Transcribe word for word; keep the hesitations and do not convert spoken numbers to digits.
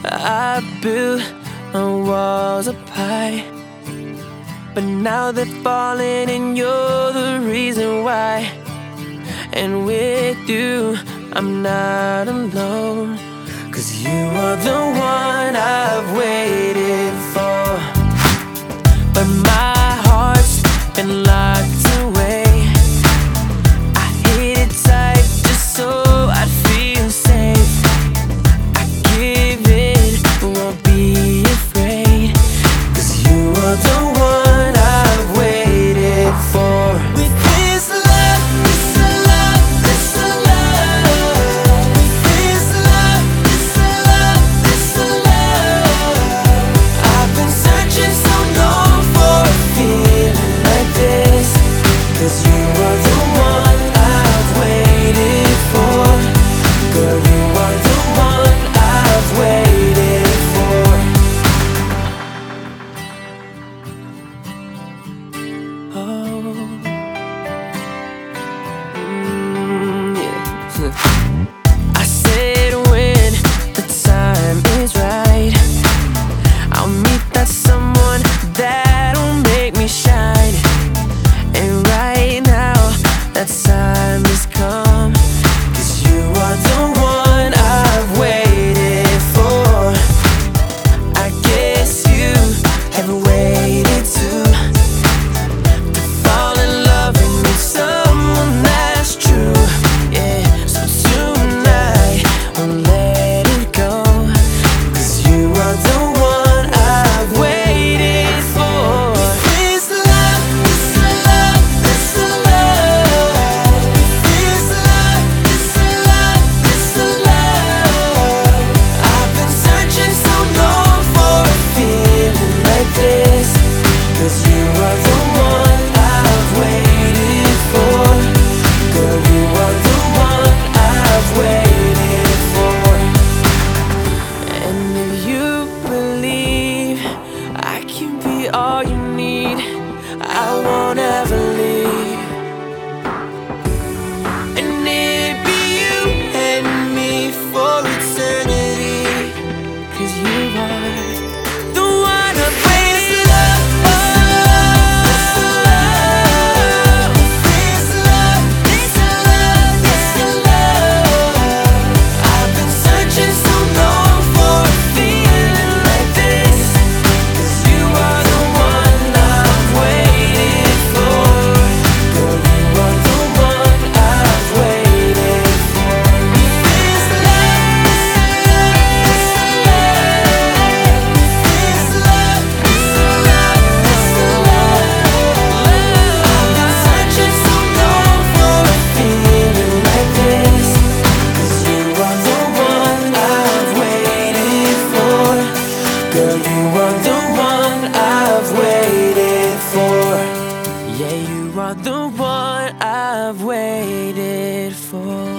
I built my walls up high, but now they're falling and you're the reason why. And with you, I'm not alone, 'cause you are the one I've waited for. But my heart's been locked away. I hid it tight just so I'd feel safe. I give in, won't be afraid, 'cause you are the one I've waited for. With this love, this love, this love, this love, this love, this love. I've been searching so long for a feeling like this, 'cause you are the one I've waited for. Girl, you are the one I've waited for. Oh, mm, yeah. I said when the time is right, I'll meet that someone that'll make me shine. And right now, that time has come, 'cause you are the one I've waited for. I guess you have waited too, to fall in love and meet someone that's true. Yeah, so tonight, won't let it go, 'cause you are the one I've waited for. This love, this love, this love, this love, this love, this love. I've been searching so long for a feeling like this, 'cause you are the one I've waited for. Girl, you are the one I've waited for. And if you believe I can be all you need, I won't ever leave. And it'd be you and me for eternity, 'cause you are the one I've waited for. This love, this love, this love. I've been searching so long for a feeling like this, 'cause you are the one I've waited for. Girl, you are the one I've waited for. This love, this love, this love, this love, this love. I've been searching so long for a feeling like this, 'cause you are the one I've waited for. Girl, you are the one I've waited for. Yeah, you are the one I've waited for.